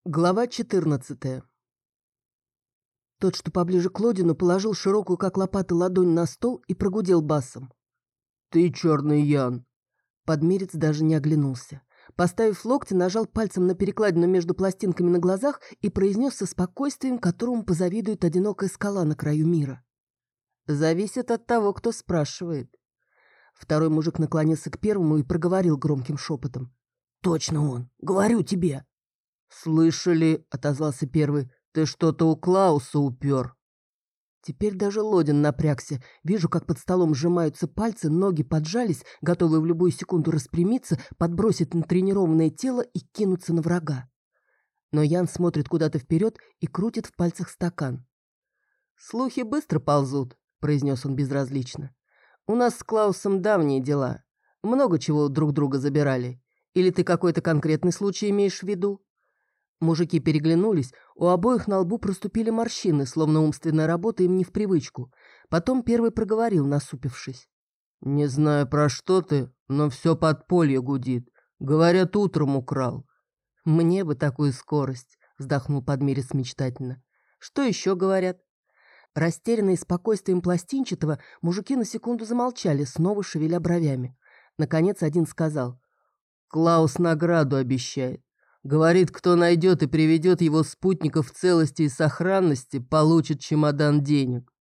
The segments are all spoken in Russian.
Глава 14. Тот, что поближе к Лодину, положил широкую, как лопата, ладонь на стол и прогудел басом. «Ты черный Ян!» Подмерец даже не оглянулся. Поставив локти, нажал пальцем на перекладину между пластинками на глазах и произнес со спокойствием, которому позавидует одинокая скала на краю мира. «Зависит от того, кто спрашивает». Второй мужик наклонился к первому и проговорил громким шепотом. «Точно он! Говорю тебе!» «Слышали?» — отозвался первый. «Ты что-то у Клауса упер». Теперь даже Лодин напрягся. Вижу, как под столом сжимаются пальцы, ноги поджались, готовые в любую секунду распрямиться, подбросить натренированное тело и кинуться на врага. Но Ян смотрит куда-то вперед и крутит в пальцах стакан. «Слухи быстро ползут», — произнес он безразлично. «У нас с Клаусом давние дела. Много чего друг друга забирали. Или ты какой-то конкретный случай имеешь в виду?» Мужики переглянулись, у обоих на лбу проступили морщины, словно умственная работа им не в привычку. Потом первый проговорил, насупившись. «Не знаю, про что ты, но все подполье гудит. Говорят, утром украл». «Мне бы такую скорость», — вздохнул Подмерец мечтательно. «Что еще говорят?» Растерянные спокойствием пластинчатого, мужики на секунду замолчали, снова шевеля бровями. Наконец один сказал. «Клаус награду обещает. Говорит, кто найдет и приведет его спутников в целости и сохранности, получит чемодан денег».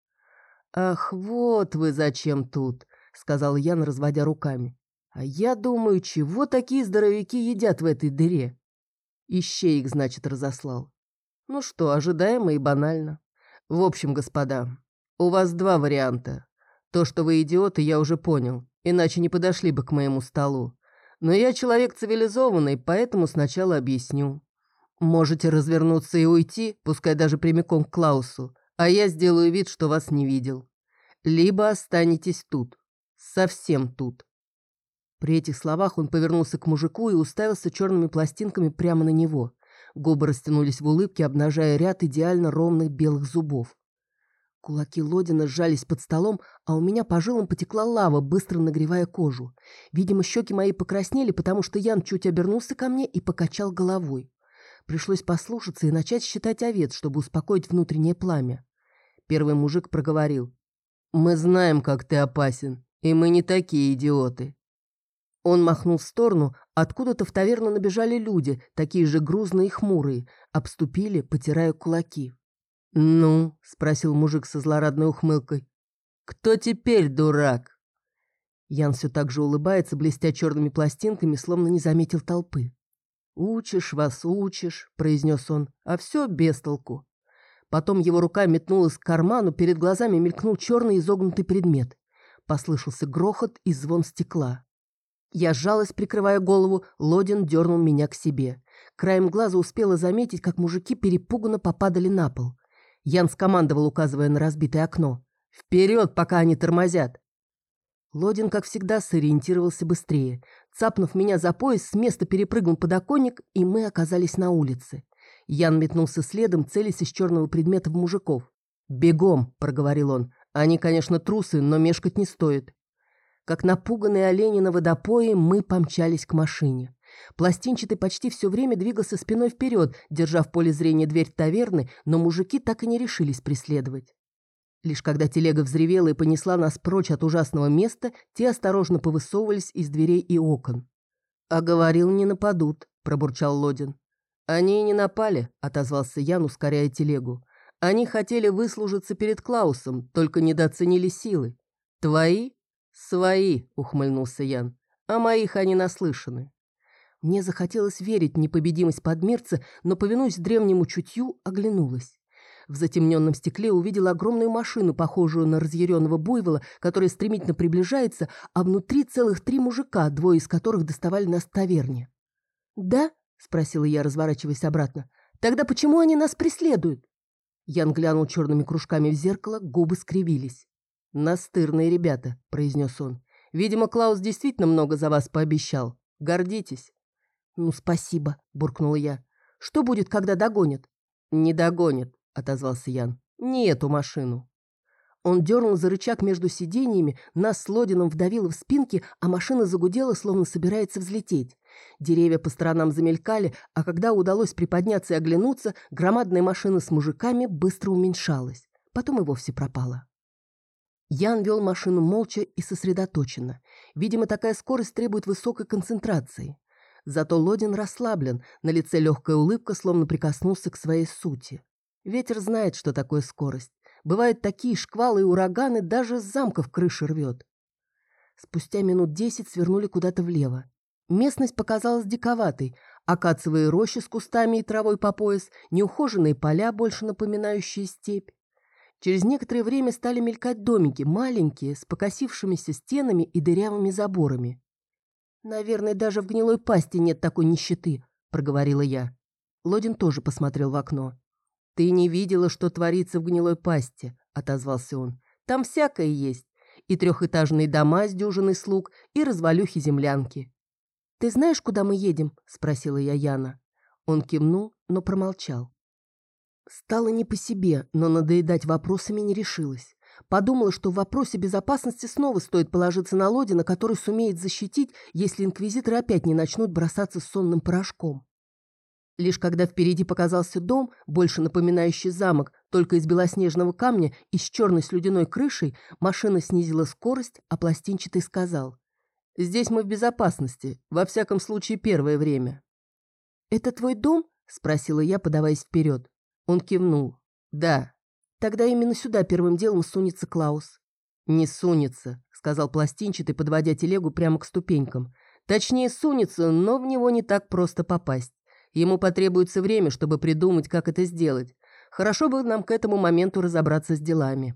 «Ах, вот вы зачем тут», — сказал Ян, разводя руками. «А я думаю, чего такие здоровяки едят в этой дыре?» Ищеек, значит, разослал. Ну что, ожидаемо и банально. В общем, господа, у вас два варианта. То, что вы идиоты, я уже понял, иначе не подошли бы к моему столу. Но я человек цивилизованный, поэтому сначала объясню. Можете развернуться и уйти, пускай даже прямиком к Клаусу, а я сделаю вид, что вас не видел. Либо останетесь тут. Совсем тут. При этих словах он повернулся к мужику и уставился черными пластинками прямо на него. Губы растянулись в улыбке, обнажая ряд идеально ровных белых зубов. Кулаки Лодина сжались под столом, а у меня по жилам потекла лава, быстро нагревая кожу. Видимо, щеки мои покраснели, потому что Ян чуть обернулся ко мне и покачал головой. Пришлось послушаться и начать считать овец, чтобы успокоить внутреннее пламя. Первый мужик проговорил. «Мы знаем, как ты опасен, и мы не такие идиоты». Он махнул в сторону, откуда-то в таверну набежали люди, такие же грузные и хмурые, обступили, потирая кулаки. «Ну?» — спросил мужик со злорадной ухмылкой. «Кто теперь дурак?» Ян все так же улыбается, блестя черными пластинками, словно не заметил толпы. «Учишь вас, учишь», — произнес он, — «а все без толку». Потом его рука метнулась к карману, перед глазами мелькнул черный изогнутый предмет. Послышался грохот и звон стекла. Я сжалась, прикрывая голову, Лодин дернул меня к себе. Краем глаза успела заметить, как мужики перепуганно попадали на пол. Ян скомандовал, указывая на разбитое окно. «Вперед, пока они тормозят!» Лодин, как всегда, сориентировался быстрее. Цапнув меня за пояс, с места перепрыгнул подоконник, и мы оказались на улице. Ян метнулся следом, целясь из черного предмета в мужиков. «Бегом!» – проговорил он. «Они, конечно, трусы, но мешкать не стоит». Как напуганные олени на водопое, мы помчались к машине. Пластинчатый почти все время двигался спиной вперед, держа в поле зрения дверь таверны, но мужики так и не решились преследовать. Лишь когда телега взревела и понесла нас прочь от ужасного места, те осторожно повысовывались из дверей и окон. «А говорил, не нападут», – пробурчал Лодин. «Они и не напали», – отозвался Ян, ускоряя телегу. «Они хотели выслужиться перед Клаусом, только недооценили силы. Твои?» «Свои», — ухмыльнулся Ян, — «о моих они наслышаны». Мне захотелось верить в непобедимость подмирца, но, повинуясь древнему чутью, оглянулась. В затемненном стекле увидела огромную машину, похожую на разъяренного буйвола, которая стремительно приближается, а внутри целых 3 мужика, 2 из которых доставали нас в таверне. «Да?» — спросила я, разворачиваясь обратно. «Тогда почему они нас преследуют?» Ян глянул черными кружками в зеркало, губы скривились. «Настырные ребята», — произнес он. «Видимо, Клаус действительно много за вас пообещал. Гордитесь». «Ну, спасибо», — буркнула я. «Что будет, когда догонят?» «Не догонят», — отозвался Ян. «Не эту машину». Он дернул за рычаг между сиденьями, нас с Лодином вдавило в спинки, а машина загудела, словно собирается взлететь. Деревья по сторонам замелькали, а когда удалось приподняться и оглянуться, громадная машина с мужиками быстро уменьшалась. Потом и вовсе пропала. Ян вел машину молча и сосредоточенно. Видимо, такая скорость требует высокой концентрации. Зато Лодин расслаблен, на лице легкая улыбка, словно прикоснулся к своей сути. Ветер знает, что такое скорость. Бывают такие шквалы и ураганы, даже с замков крыши рвет. Спустя минут 10 свернули куда-то влево. Местность показалась диковатой. Акациевые рощи с кустами и травой по пояс, неухоженные поля, больше напоминающие степь. Через некоторое время стали мелькать домики, маленькие, с покосившимися стенами и дырявыми заборами. «Наверное, даже в гнилой пасти нет такой нищеты», — проговорила я. Лодин тоже посмотрел в окно. «Ты не видела, что творится в гнилой пасти», — отозвался он. «Там всякое есть. И трехэтажные дома с дюжиной слуг, и развалюхи-землянки». «Ты знаешь, куда мы едем?» — спросила я Яна. Он кивнул, но промолчал. Стало не по себе, но надоедать вопросами не решилась. Подумала, что в вопросе безопасности снова стоит положиться на Лодина, который сумеет защитить, если инквизиторы опять не начнут бросаться сонным порошком. Лишь когда впереди показался дом, больше напоминающий замок, только из белоснежного камня и с черной слюдяной крышей, машина снизила скорость, а пластинчатый сказал: «Здесь мы в безопасности, во всяком случае первое время». «Это твой дом?» – спросила я, подаваясь вперед. Он кивнул. «Да». «Тогда именно сюда первым делом сунется Клаус». «Не сунется», – сказал пластинчатый, подводя телегу прямо к ступенькам. «Точнее, сунется, но в него не так просто попасть. Ему потребуется время, чтобы придумать, как это сделать. Хорошо бы нам к этому моменту разобраться с делами».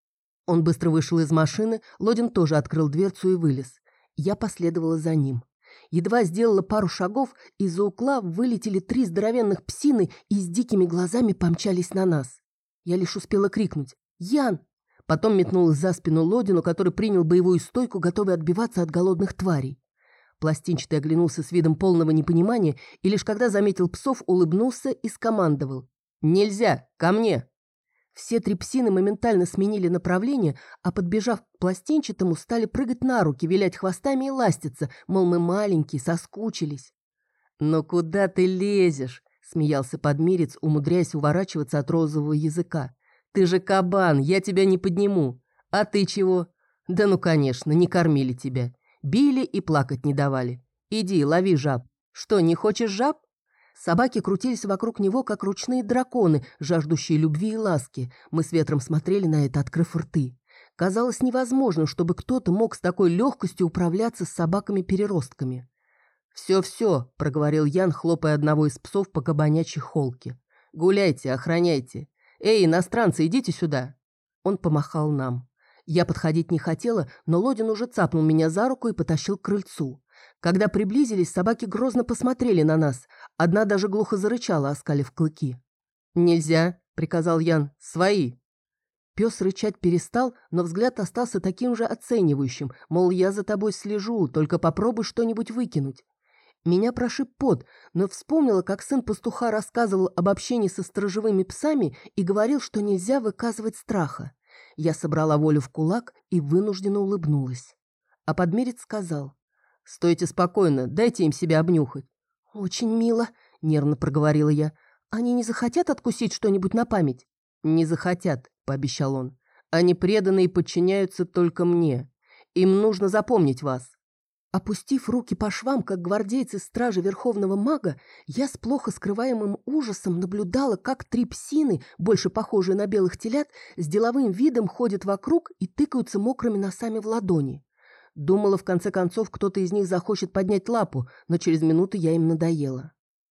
Он быстро вышел из машины, Лодин тоже открыл дверцу и вылез. Я последовала за ним. Едва сделала пару шагов, из-за угла вылетели 3 здоровенных псины и с дикими глазами помчались на нас. Я лишь успела крикнуть «Ян!». Потом метнулась за спину Лодину, который принял боевую стойку, готовый отбиваться от голодных тварей. Пластинчатый оглянулся с видом полного непонимания и лишь когда заметил псов, улыбнулся и скомандовал: «Нельзя! Ко мне!». Все 3 псины моментально сменили направление, а, подбежав к пластинчатому, стали прыгать на руки, вилять хвостами и ластиться, мол, мы маленькие, соскучились. «Но куда ты лезешь?» — смеялся подмирец, умудряясь уворачиваться от розового языка. «Ты же кабан, я тебя не подниму. А ты чего?» «Да ну, конечно, не кормили тебя. Били и плакать не давали. Иди, лови жаб. Что, не хочешь жаб?» Собаки крутились вокруг него, как ручные драконы, жаждущие любви и ласки. Мы с Ветром смотрели на это, открыв рты. Казалось невозможным, чтобы кто-то мог с такой легкостью управляться с собаками-переростками. «Все-все», — проговорил Ян, хлопая одного из псов по кабанячьей холке. «Гуляйте, охраняйте. Эй, иностранцы, идите сюда». Он помахал нам. Я подходить не хотела, но Лодин уже цапнул меня за руку и потащил к крыльцу. Когда приблизились, собаки грозно посмотрели на нас. Одна даже глухо зарычала, оскалив клыки. «Нельзя», — приказал Ян, — «свои». Пес рычать перестал, но взгляд остался таким же оценивающим, мол, я за тобой слежу, только попробуй что-нибудь выкинуть. Меня прошиб пот, но вспомнила, как сын пастуха рассказывал об общении со сторожевыми псами и говорил, что нельзя выказывать страха. Я собрала волю в кулак и вынужденно улыбнулась. А подмерец сказал: «Стойте спокойно, дайте им себя обнюхать». «Очень мило», — нервно проговорила я. «Они не захотят откусить что-нибудь на память?» «Не захотят», — пообещал он. «Они преданы и подчиняются только мне. Им нужно запомнить вас». Опустив руки по швам, как гвардейцы стражи Верховного Мага, я с плохо скрываемым ужасом наблюдала, как 3 псины, больше похожие на белых телят, с деловым видом ходят вокруг и тыкаются мокрыми носами в ладони. Думала, в конце концов, кто-то из них захочет поднять лапу, но через минуту я им надоела.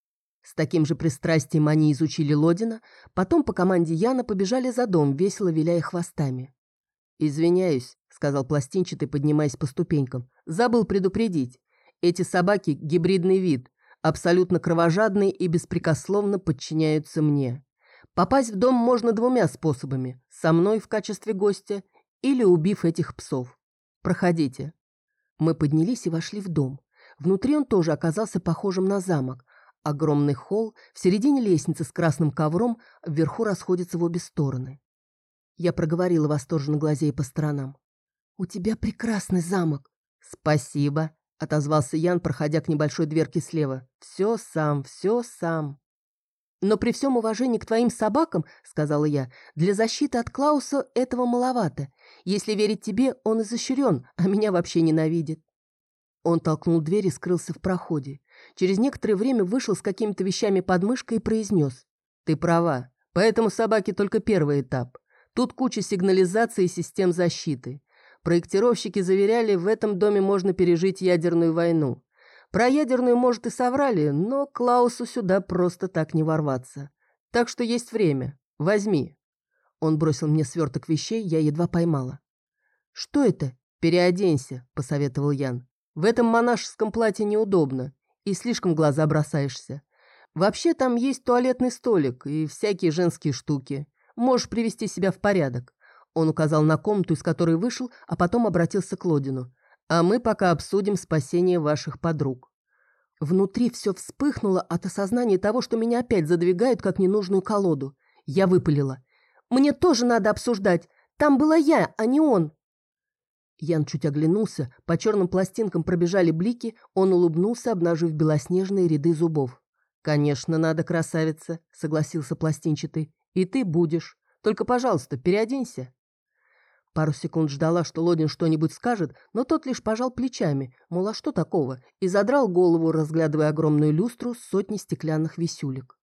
С таким же пристрастием они изучили Лодина, потом по команде Яна побежали за дом, весело виляя хвостами. «Извиняюсь», — сказал пластинчатый, поднимаясь по ступенькам. «Забыл предупредить. Эти собаки — гибридный вид, абсолютно кровожадные и беспрекословно подчиняются мне. Попасть в дом можно 2 способами: со мной в качестве гостя или убив этих псов. Проходите». Мы поднялись и вошли в дом. Внутри он тоже оказался похожим на замок. Огромный холл, в середине лестница с красным ковром, вверху расходится в обе стороны. Я проговорила, восторженно глазея по сторонам. «У тебя прекрасный замок». «Спасибо», — отозвался Ян, проходя к небольшой дверке слева. «Все сам, все сам». «Но при всем уважении к твоим собакам, — сказала я, — для защиты от Клауса этого маловато. Если верить тебе, он изощрен, а меня вообще ненавидит». Он толкнул дверь и скрылся в проходе. Через некоторое время вышел с какими-то вещами под мышкой и произнес. «Ты права, поэтому собаки только первый этап. Тут куча сигнализации и систем защиты. Проектировщики заверяли, в этом доме можно пережить ядерную войну. Про ядерную, может, и соврали, но Клаусу сюда просто так не ворваться. Так что есть время. Возьми». Он бросил мне сверток вещей, я едва поймала. «Что это?» «Переоденься», — посоветовал Ян. «В этом монашеском платье неудобно, и слишком в глаза бросаешься. Вообще там есть туалетный столик и всякие женские штуки. Можешь привести себя в порядок». Он указал на комнату, из которой вышел, а потом обратился к Лодину. «А мы пока обсудим спасение ваших подруг». Внутри все вспыхнуло от осознания того, что меня опять задвигают как ненужную колоду. Я выпалила. «Мне тоже надо обсуждать. Там была я, а не он». Ян чуть оглянулся, по черным пластинкам пробежали блики, он улыбнулся, обнажив белоснежные ряды зубов. «Конечно, надо, красавица», — согласился пластинчатый. «И ты будешь. Только, пожалуйста, переоденься». Пару секунд ждала, что Лодин что-нибудь скажет, но тот лишь пожал плечами, мол, а что такого, и задрал голову, разглядывая огромную люстру с сотней стеклянных висюлек.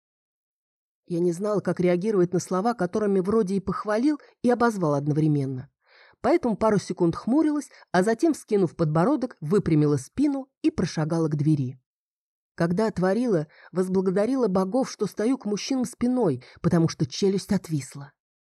Я не знала, как реагировать на слова, которыми вроде и похвалил, и обозвал одновременно. Поэтому пару секунд хмурилась, а затем, вскинув подбородок, выпрямила спину и прошагала к двери. Когда отворила, возблагодарила богов, что стою к мужчинам спиной, потому что челюсть отвисла.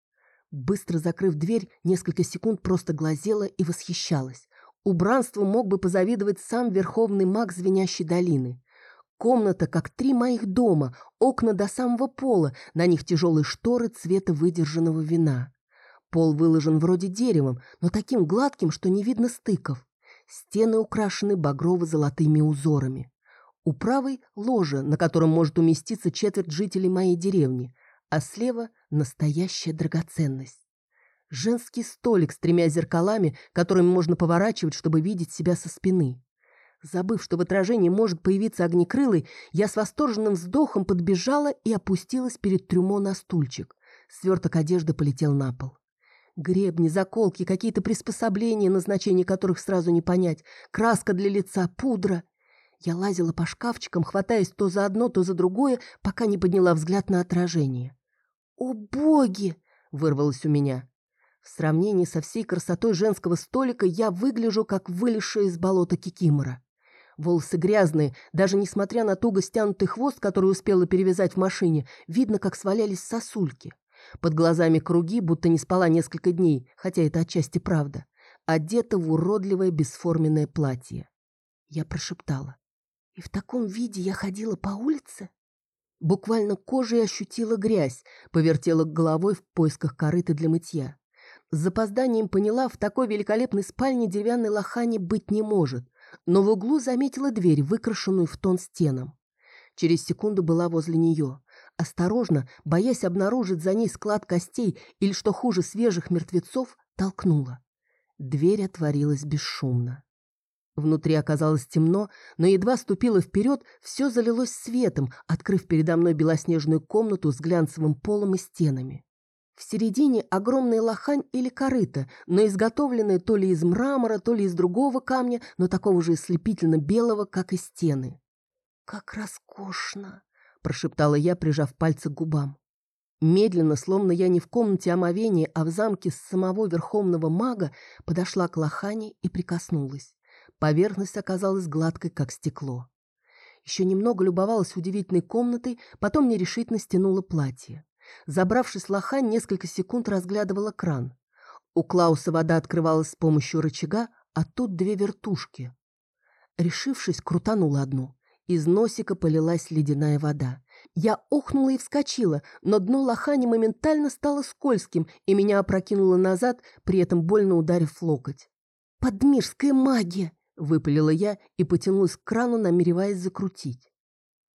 Быстро закрыв дверь, несколько секунд просто глазела и восхищалась. Убранству мог бы позавидовать сам верховный маг Звенящей долины. Комната, как 3 моих дома, окна до самого пола, на них тяжелые шторы цвета выдержанного вина. Пол выложен вроде деревом, но таким гладким, что не видно стыков. Стены украшены багрово-золотыми узорами. У правой – ложе, на котором может уместиться четверть жителей моей деревни, а слева – настоящая драгоценность. Женский столик с 3 зеркалами, которыми можно поворачивать, чтобы видеть себя со спины. Забыв, что в отражении может появиться огнекрылый, я с восторженным вздохом подбежала и опустилась перед трюмо на стульчик. Сверток одежды полетел на пол. Гребни, заколки, какие-то приспособления, назначение которых сразу не понять, краска для лица, пудра. Я лазила по шкафчикам, хватаясь то за одно, то за другое, пока не подняла взгляд на отражение. «О, боги!» — вырвалось у меня. В сравнении со всей красотой женского столика я выгляжу, как вылезшая из болота кикимора. Волосы грязные, даже несмотря на туго стянутый хвост, который успела перевязать в машине, видно, как свалялись сосульки. Под глазами круги, будто не спала несколько дней, хотя это отчасти правда. Одета в уродливое бесформенное платье. Я прошептала. И в таком виде я ходила по улице? Буквально кожей ощутила грязь, повертела головой в поисках корыта для мытья. С запозданием поняла, в такой великолепной спальне деревянной лохани быть не может, но в углу заметила дверь, выкрашенную в тон стенам. Через секунду была возле нее. Осторожно, боясь обнаружить за ней склад костей или, что хуже, свежих мертвецов, толкнула. Дверь отворилась бесшумно. Внутри оказалось темно, но едва ступила вперед, все залилось светом, открыв передо мной белоснежную комнату с глянцевым полом и стенами. В середине огромная лохань или корыто, но изготовленная то ли из мрамора, то ли из другого камня, но такого же ослепительно белого, как и стены. «Как роскошно!» – прошептала я, прижав пальцы к губам. Медленно, словно я не в комнате омовения, а в замке самого верховного мага, подошла к лохане и прикоснулась. Поверхность оказалась гладкой, как стекло. Еще немного любовалась удивительной комнатой, потом нерешительно стянула платье. Забравшись в лохань, несколько секунд разглядывала кран. У Клауса вода открывалась с помощью рычага, а тут 2 вертушки. Решившись, крутанула одну. Из носика полилась ледяная вода. Я охнула и вскочила, но дно лохани моментально стало скользким, и меня опрокинуло назад, при этом больно ударив в локоть. «Подмирская магия!» — выпалила я и потянулась к крану, намереваясь закрутить. В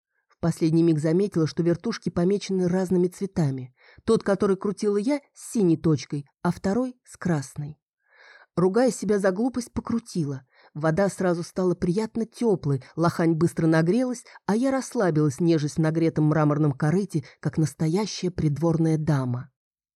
последний миг заметила, что вертушки помечены разными цветами. Тот, который крутила я, с синей точкой, а второй с красной. Ругая себя за глупость, покрутила. Вода сразу стала приятно теплой, лохань быстро нагрелась, а я расслабилась, нежесть в нагретом мраморном корыте, как настоящая придворная дама.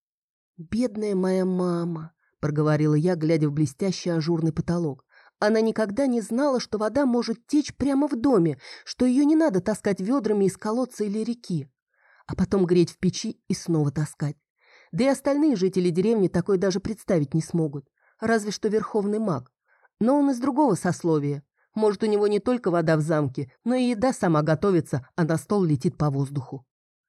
«Бедная моя мама», — проговорила я, глядя в блестящий ажурный потолок. Она никогда не знала, что вода может течь прямо в доме, что ее не надо таскать ведрами из колодца или реки, а потом греть в печи и снова таскать. Да и остальные жители деревни такое даже представить не смогут. Разве что верховный маг. Но он из другого сословия. Может, у него не только вода в замке, но и еда сама готовится, а на стол летит по воздуху.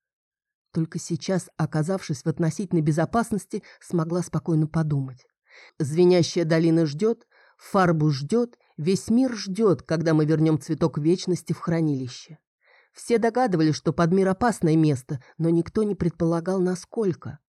Только сейчас, оказавшись в относительной безопасности, смогла спокойно подумать. Звенящая долина ждет, фарбу ждет, весь мир ждет, когда мы вернем цветок вечности в хранилище. Все догадывались, что Подмир опасное место, но никто не предполагал, насколько.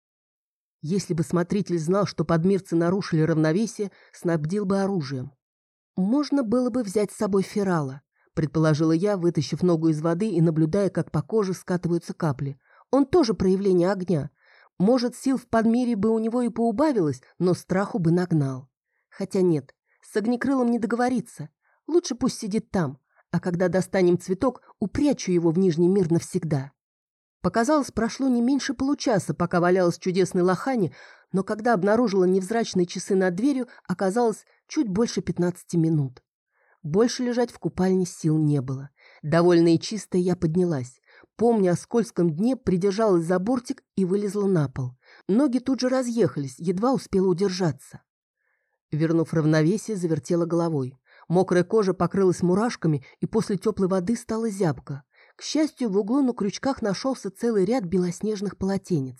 Если бы смотритель знал, что подмирцы нарушили равновесие, снабдил бы оружием. «Можно было бы взять с собой Ферала», — предположила я, вытащив ногу из воды и наблюдая, как по коже скатываются капли. «Он тоже проявление огня. Может, сил в Подмире бы у него и поубавилось, но страху бы нагнал. Хотя нет, с огнекрылом не договориться. Лучше пусть сидит там, а когда достанем цветок, упрячу его в Нижний мир навсегда». Показалось, прошло не меньше получаса, пока валялась в чудесной лохане, но когда обнаружила невзрачные часы над дверью, оказалось чуть больше 15 минут. Больше лежать в купальне сил не было. Довольная и чистая, я поднялась. Помня о скользком дне, придержалась за бортик и вылезла на пол. Ноги тут же разъехались, едва успела удержаться. Вернув равновесие, завертела головой. Мокрая кожа покрылась мурашками, и после теплой воды стала зябко. К счастью, в углу на крючках нашелся целый ряд белоснежных полотенец.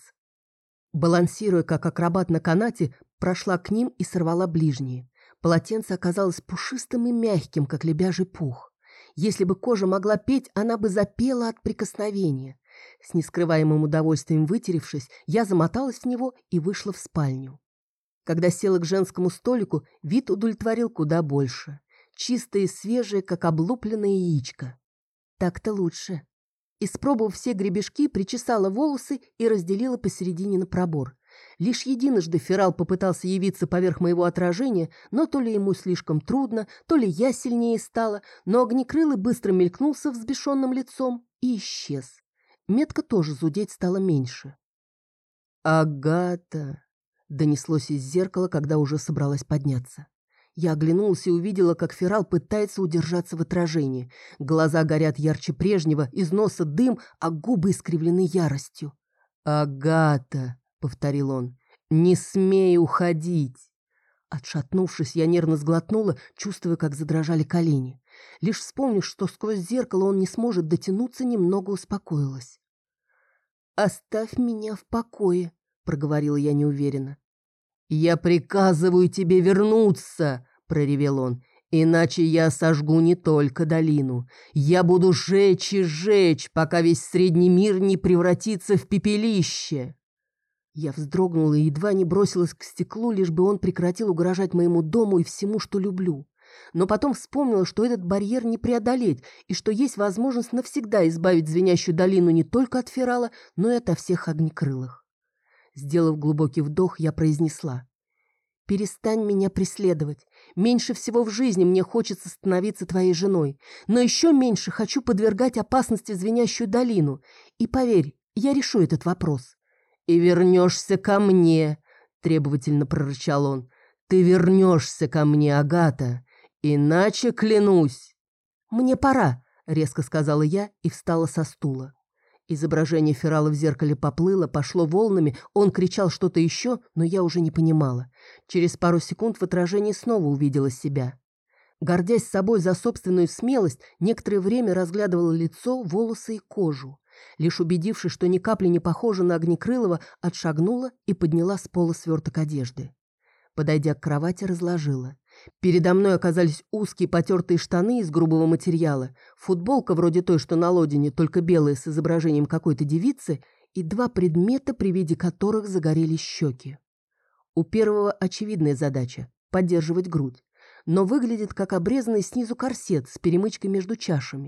Балансируя, как акробат на канате, прошла к ним и сорвала ближние. Полотенце оказалось пушистым и мягким, как лебяжий пух. Если бы кожа могла петь, она бы запела от прикосновения. С нескрываемым удовольствием вытеревшись, я замоталась в него и вышла в спальню. Когда села к женскому столику, вид удовлетворил куда больше. Чистое и свежее, как облупленное яичко. Так-то лучше. Испробовав все гребешки, причесала волосы и разделила посередине на пробор. Лишь единожды Ферал попытался явиться поверх моего отражения, но то ли ему слишком трудно, то ли я сильнее стала, но огнекрылый быстро мелькнулся взбешенным лицом и исчез. Метка тоже зудеть стала меньше. «Агата!» — донеслось из зеркала, когда уже собралась подняться. Я оглянулась и увидела, как Ферал пытается удержаться в отражении. Глаза горят ярче прежнего, из носа дым, а губы искривлены яростью. «Агата!» — повторил он. «Не смей уходить!» Отшатнувшись, я нервно сглотнула, чувствуя, как задрожали колени. Лишь вспомнив, что сквозь зеркало он не сможет дотянуться, немного успокоилась. «Оставь меня в покое», — проговорила я неуверенно. «Я приказываю тебе вернуться!» — проревел он. «Иначе я сожгу не только долину. Я буду жечь и жечь, пока весь средний мир не превратится в пепелище!» Я вздрогнула и едва не бросилась к стеклу, лишь бы он прекратил угрожать моему дому и всему, что люблю. Но потом вспомнила, что этот барьер не преодолеть, и что есть возможность навсегда избавить звенящую долину не только от Ферала, но и ото всех огнекрылых. Сделав глубокий вдох, я произнесла: «Перестань меня преследовать. Меньше всего в жизни мне хочется становиться твоей женой, но еще меньше хочу подвергать опасности звенящую долину. И поверь, я решу этот вопрос». «И вернешься ко мне», — требовательно прорычал он. «Ты вернешься ко мне, Агата, иначе клянусь». «Мне пора», — резко сказала я и встала со стула. Изображение Ферала в зеркале поплыло, пошло волнами, он кричал что-то еще, но я уже не понимала. Через пару секунд в отражении снова увидела себя. Гордясь собой за собственную смелость, некоторое время разглядывала лицо, волосы и кожу. Лишь убедившись, что ни капли не похожа на Огнекрылова, отшагнула и подняла с пола сверток одежды. Подойдя к кровати, разложила. Передо мной оказались узкие потертые штаны из грубого материала, футболка вроде той, что на Лодине, только белая, с изображением какой-то девицы, и два предмета, при виде которых загорелись щеки. У первого очевидная задача – поддерживать грудь, но выглядит как обрезанный снизу корсет с перемычкой между чашами.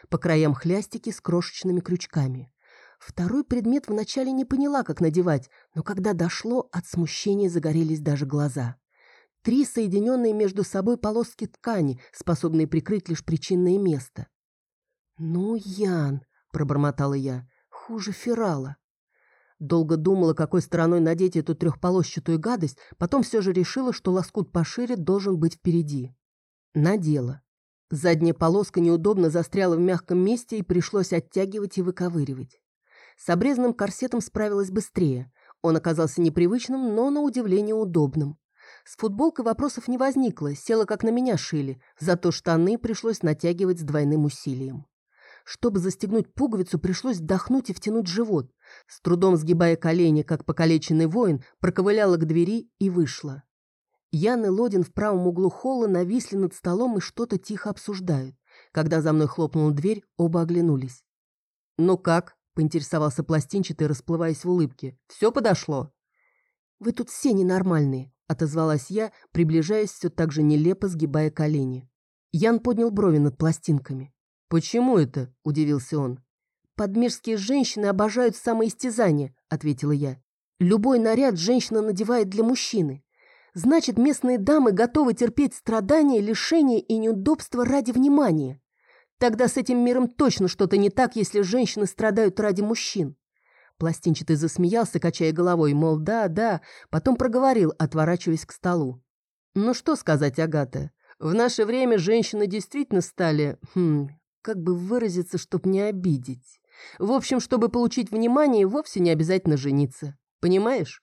По краям хлястики с крошечными крючками. Второй предмет вначале не поняла, как надевать, но когда дошло, от смущения загорелись даже глаза. 3 соединенные между собой полоски ткани, способные прикрыть лишь причинное место. «Ну, Ян», — пробормотала я, — «хуже ферала». Долго думала, какой стороной надеть эту трехполосчатую гадость, потом все же решила, что лоскут пошире должен быть впереди. Надела. Задняя полоска неудобно застряла в мягком месте и пришлось оттягивать и выковыривать. С обрезанным корсетом справилась быстрее. Он оказался непривычным, но на удивление удобным. С футболкой вопросов не возникло, села как на меня шили, зато штаны пришлось натягивать с двойным усилием. Чтобы застегнуть пуговицу, пришлось вдохнуть и втянуть живот. С трудом сгибая колени, как покалеченный воин, проковыляла к двери и вышла. Ян и Лодин в правом углу холла нависли над столом и что-то тихо обсуждают. Когда за мной хлопнула дверь, оба оглянулись. «Ну как?» — поинтересовался пластинчатый, расплываясь в улыбке. «Все подошло?» «Вы тут все ненормальные», — отозвалась я, приближаясь все так же нелепо, сгибая колени. Ян поднял брови над пластинками. «Почему это?» — удивился он. «Подмежские женщины обожают самоистязание», — ответила я. «Любой наряд женщина надевает для мужчины. Значит, местные дамы готовы терпеть страдания, лишения и неудобства ради внимания. Тогда с этим миром точно что-то не так, если женщины страдают ради мужчин». Пластинчатый засмеялся, качая головой, мол, да, потом проговорил, отворачиваясь к столу. «Ну что сказать, Агата, в наше время женщины действительно стали, как бы выразиться, чтоб не обидеть. В общем, чтобы получить внимание, вовсе не обязательно жениться. Понимаешь?»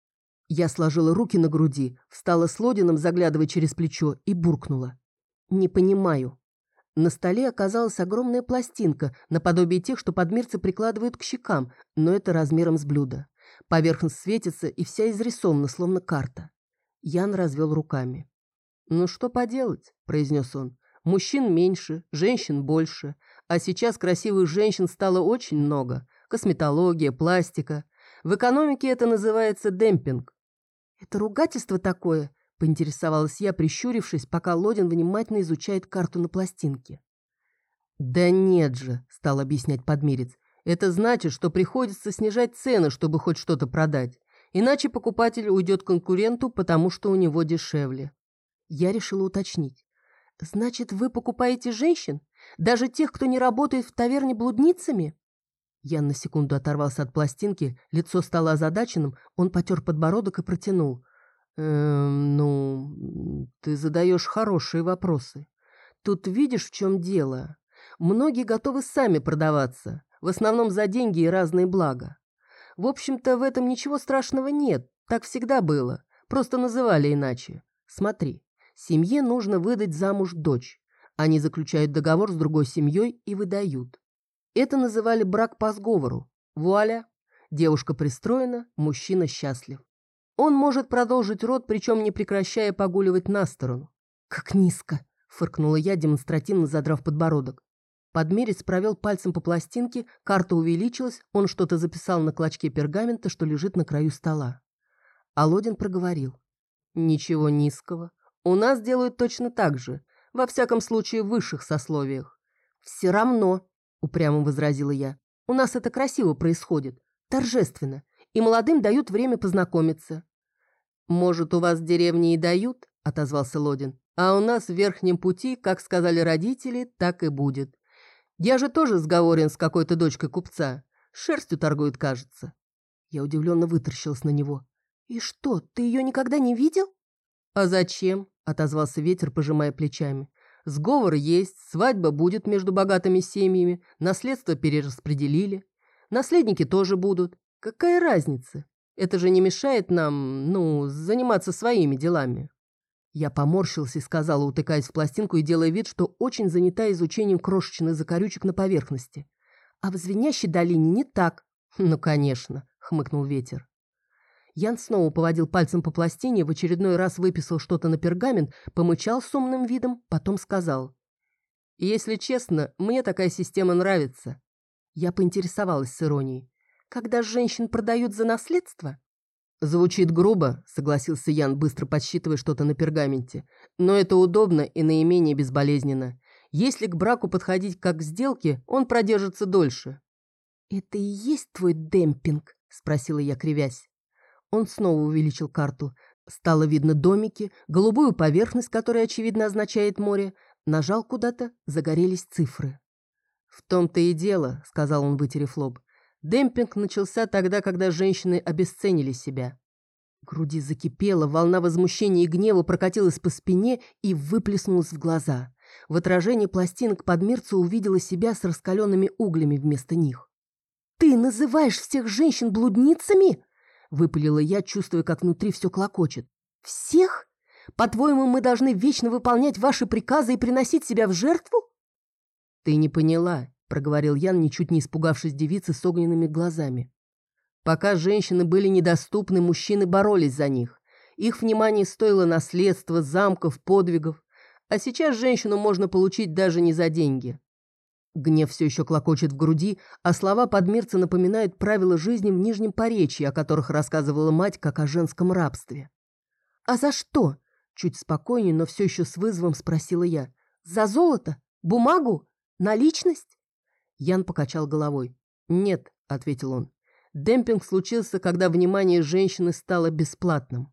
Я сложила руки на груди, встала с Лодином, заглядывая через плечо, и буркнула. «Не понимаю». На столе оказалась огромная пластинка, наподобие тех, что подмирцы прикладывают к щекам, но это размером с блюдо. Поверхность светится и вся изрисована, словно карта. Ян развел руками. «Ну что поделать?» – произнес он. «Мужчин меньше, женщин больше. А сейчас красивых женщин стало очень много. Косметология, пластика. В экономике это называется демпинг». «Это ругательство такое?» — поинтересовалась я, прищурившись, пока Лодин внимательно изучает карту на пластинке. «Да нет же», — стал объяснять подмерец. «Это значит, что приходится снижать цены, чтобы хоть что-то продать. Иначе покупатель уйдет к конкуренту, потому что у него дешевле». Я решила уточнить. «Значит, вы покупаете женщин? Даже тех, кто не работает в таверне блудницами?» Ян на секунду оторвался от пластинки, лицо стало озадаченным, он потер подбородок и протянул. Ты задаешь хорошие вопросы. Тут видишь, в чем дело. Многие готовы сами продаваться, в основном за деньги и разные блага. В общем-то, в этом ничего страшного нет, так всегда было, просто называли иначе. Смотри, семье нужно выдать замуж дочь. Они заключают договор с другой семьей и выдают. Это называли брак по сговору. Вуаля! Девушка пристроена, мужчина счастлив. Он может продолжить род, причем не прекращая погуливать на сторону. «Как низко!» — фыркнула я, демонстративно задрав подбородок. Подмерец провел пальцем по пластинке, карта увеличилась, он что-то записал на клочке пергамента, что лежит на краю стола. Алодин проговорил. «Ничего низкого. У нас делают точно так же, во всяком случае в высших сословиях». «Все равно», — упрямо возразила я, — «у нас это красиво происходит, торжественно. И молодым дают время познакомиться». «Может, у вас в деревне и дают?» — отозвался Лодин. «А у нас в верхнем пути, как сказали родители, так и будет. Я же тоже сговорен с какой-то дочкой купца. Шерстью торгует, кажется». Я удивленно вытаращилась на него. «И что, ты ее никогда не видел?» «А зачем?» — отозвался ветер, пожимая плечами. «Сговор есть, свадьба будет между богатыми семьями, наследство перераспределили. Наследники тоже будут. Какая разница? Это же не мешает нам, заниматься своими делами». Я поморщился и сказала, утыкаясь в пластинку и делая вид, что очень занята изучением крошечных закорючек на поверхности. «А в звенящей долине не так». «Ну, конечно», — хмыкнул ветер. Ян снова поводил пальцем по пластине, в очередной раз выписал что-то на пергамент, помычал с умным видом, потом сказал. «Если честно, мне такая система нравится». Я поинтересовалась с иронией. «Когда женщин продают за наследство?» «Звучит грубо», — согласился Ян, быстро подсчитывая что-то на пергаменте. «Но это удобно и наименее безболезненно. Если к браку подходить как к сделке, он продержится дольше». «Это и есть твой демпинг?» – спросила я, кривясь. Он снова увеличил карту. Стало видно домики, голубую поверхность, которая, очевидно, означает море. Нажал куда-то, загорелись цифры. «В том-то и дело», – сказал он, вытерев лоб. «Демпинг начался тогда, когда женщины обесценили себя». В груди закипела, волна возмущения и гнева прокатилась по спине и выплеснулась в глаза. В отражении пластинок Подмирца увидела себя с раскаленными углями вместо них. «Ты называешь всех женщин блудницами?» – выпалила я, чувствуя, как внутри все клокочет. «Всех? По-твоему, мы должны вечно выполнять ваши приказы и приносить себя в жертву?» «Ты не поняла», – проговорил Ян, ничуть не испугавшись девицы с огненными глазами. «Пока женщины были недоступны, мужчины боролись за них. Их внимание стоило наследства, замков, подвигов. А сейчас женщину можно получить даже не за деньги». Гнев все еще клокочет в груди, а слова Подмирца напоминают правила жизни в Нижнем Поречье, о которых рассказывала мать, как о женском рабстве. «А за что?» – чуть спокойнее, но все еще с вызовом спросила я. «За золото? Бумагу? Наличность?» Ян покачал головой. «Нет», – ответил он. «Демпинг случился, когда внимание женщины стало бесплатным».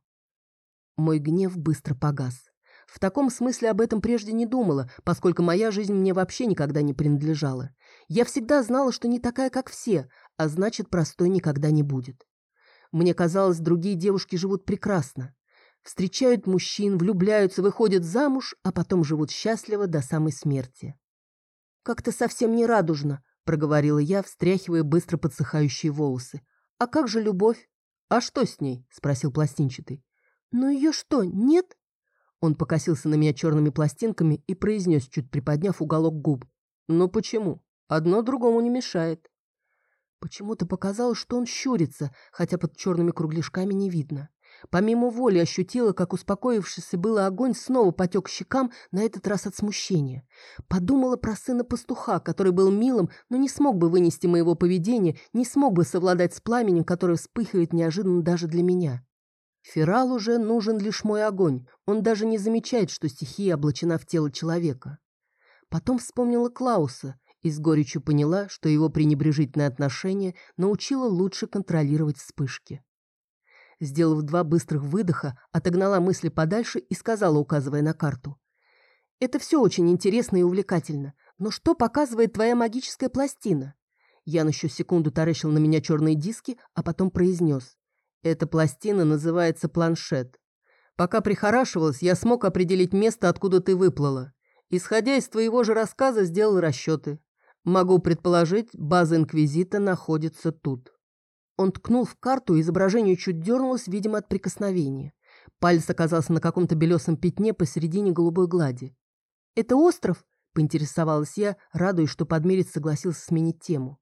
Мой гнев быстро погас. В таком смысле об этом прежде не думала, поскольку моя жизнь мне вообще никогда не принадлежала. Я всегда знала, что не такая, как все, а значит, простой никогда не будет. Мне казалось, другие девушки живут прекрасно. Встречают мужчин, влюбляются, выходят замуж, а потом живут счастливо до самой смерти. «Как-то совсем не радужно», — проговорила я, встряхивая быстро подсыхающие волосы. «А как же любовь?» «А что с ней?» — спросил пластинчатый. «Ну ее что, нет?» Он покосился на меня черными пластинками и произнес, чуть приподняв уголок губ. «Ну почему? Одно другому не мешает». Почему-то показалось, что он щурится, хотя под черными кругляшками не видно. Помимо воли ощутила, как успокоившийся было огонь снова потек щекам, на этот раз от смущения. Подумала про сына пастуха, который был милым, но не смог бы вынести моего поведения, не смог бы совладать с пламенем, которое вспыхивает неожиданно даже для меня. Фералу же нужен лишь мой огонь. Он даже не замечает, что стихия облачена в тело человека. Потом вспомнила Клауса и с горечью поняла, что его пренебрежительное отношение научило лучше контролировать вспышки. Сделав 2 быстрых выдоха, отогнала мысли подальше и сказала, указывая на карту. «Это все очень интересно и увлекательно, но что показывает твоя магическая пластина?» Ян еще секунду таращил на меня черные диски, а потом произнес. «Эта пластина называется планшет. Пока прихорашивалась, я смог определить место, откуда ты выплыла. Исходя из твоего же рассказа, сделал расчеты. Могу предположить, база Инквизита находится тут». Он ткнул в карту, и изображение чуть дернулось, видимо, от прикосновения. Палец оказался на каком-то белесом пятне посередине голубой глади. «Это остров?» – поинтересовалась я, радуясь, что Подмирец согласился сменить тему.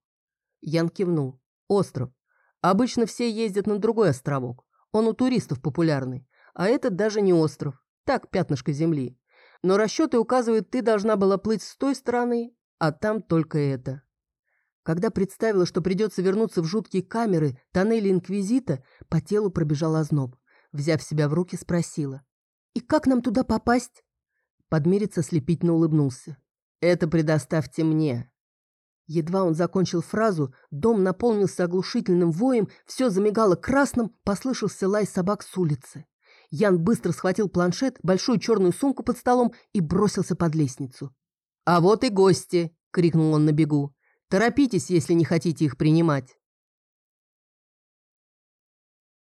Ян кивнул. «Остров. Обычно все ездят на другой островок. Он у туристов популярный. А этот даже не остров. Так, пятнышко земли. Но расчеты указывают, ты должна была плыть с той стороны, а там только это». Когда представила, что придется вернуться в жуткие камеры, тоннели Инквизита, по телу пробежал озноб. Взяв себя в руки, спросила. «И как нам туда попасть?» Подмирец ослепительно улыбнулся. «Это предоставьте мне». Едва он закончил фразу, дом наполнился оглушительным воем, все замигало красным, послышался лай собак с улицы. Ян быстро схватил планшет, большую черную сумку под столом и бросился под лестницу. «А вот и гости!» — крикнул он на бегу. «Торопитесь, если не хотите их принимать».